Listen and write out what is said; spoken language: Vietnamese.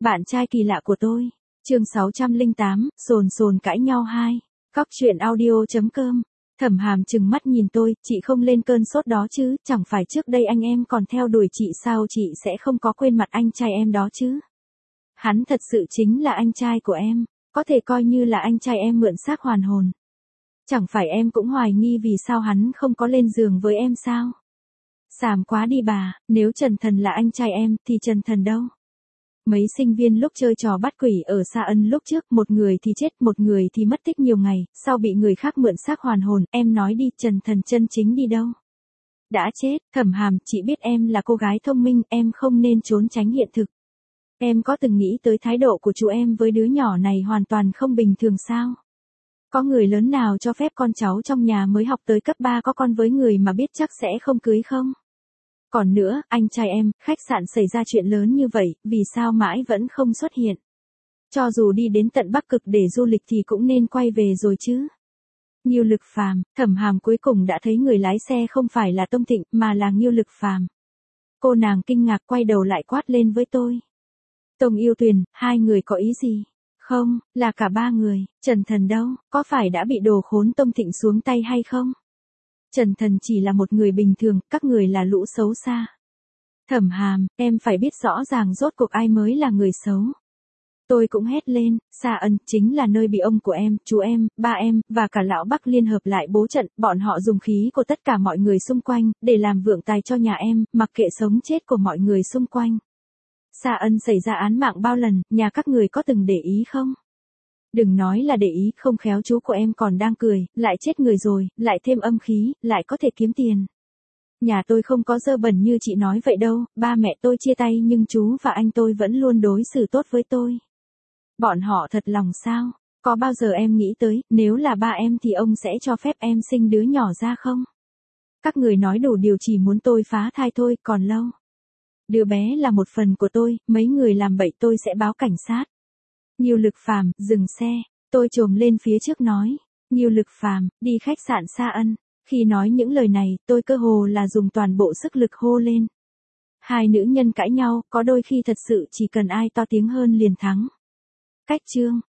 Bạn trai kỳ lạ của tôi. Chương 608, sồn sồn cãi nhau 2. Cóc truyện audio.com. Thẩm Hàm trừng mắt nhìn tôi, chị không lên cơn sốt đó chứ, chẳng phải trước đây anh em còn theo đuổi chị sao, chị sẽ không có quên mặt anh trai em đó chứ. Hắn thật sự chính là anh trai của em, có thể coi như là anh trai em mượn xác hoàn hồn. Chẳng phải em cũng hoài nghi vì sao hắn không có lên giường với em sao? Xàm quá đi bà, nếu Trần Thần là anh trai em thì Trần Thần đâu? Mấy sinh viên lúc chơi trò bắt quỷ ở Sa Ân lúc trước, một người thì chết, một người thì mất tích nhiều ngày, sau bị người khác mượn xác hoàn hồn, em nói đi, Trần Thần chân chính đi đâu? Đã chết. Thẩm Hàm, chị biết em là cô gái thông minh, em không nên trốn tránh hiện thực. Em có từng nghĩ tới thái độ của chú em với đứa nhỏ này hoàn toàn không bình thường sao? Có người lớn nào cho phép con cháu trong nhà mới học tới cấp 3 có con với người mà biết chắc sẽ không cưới không? Còn nữa, anh trai em, khách sạn xảy ra chuyện lớn như vậy, vì sao mãi vẫn không xuất hiện? Cho dù đi đến tận Bắc Cực để du lịch thì cũng nên quay về rồi chứ. Ngưu Lực Phàm. Thẩm Hàm cuối cùng đã thấy người lái xe không phải là Tông Thịnh mà là Ngưu Lực Phàm. Cô nàng kinh ngạc quay đầu lại quát lên với tôi. Tông Yêu Tuyền, hai người có ý gì? Không, là cả ba người. Trần Thần đâu, có phải đã bị đồ khốn Tông Thịnh xuống tay hay không? Trần Thần chỉ là một người bình thường, các người là lũ xấu xa. Thẩm Hàm, em phải biết rõ ràng rốt cuộc ai mới là người xấu. Tôi cũng hét lên, Sa Ân chính là nơi bị ông của em, chú em, ba em, và cả lão Bắc liên hợp lại bố trận, bọn họ dùng khí của tất cả mọi người xung quanh, để làm vượng tài cho nhà em, mặc kệ sống chết của mọi người xung quanh. Sa Ân xảy ra án mạng bao lần, nhà các người có từng để ý không? Đừng nói là để ý, không khéo chú của em còn đang cười, lại chết người rồi, lại thêm âm khí, lại có thể kiếm tiền. Nhà tôi không có dơ bẩn như chị nói vậy đâu, ba mẹ tôi chia tay nhưng chú và anh tôi vẫn luôn đối xử tốt với tôi. Bọn họ thật lòng sao? Có bao giờ em nghĩ tới, nếu là ba em thì ông sẽ cho phép em sinh đứa nhỏ ra không? Các người nói đủ điều chỉ muốn tôi phá thai thôi, còn lâu. Đứa bé là một phần của tôi, mấy người làm bậy tôi sẽ báo cảnh sát. Ngưu Lực Phàm, dừng xe, tôi chồm lên phía trước nói. Ngưu Lực Phàm, đi khách sạn Sa Ân. Khi nói những lời này, tôi cơ hồ là dùng toàn bộ sức lực hô lên. Hai nữ nhân cãi nhau, có đôi khi thật sự chỉ cần ai to tiếng hơn liền thắng. Cách chương.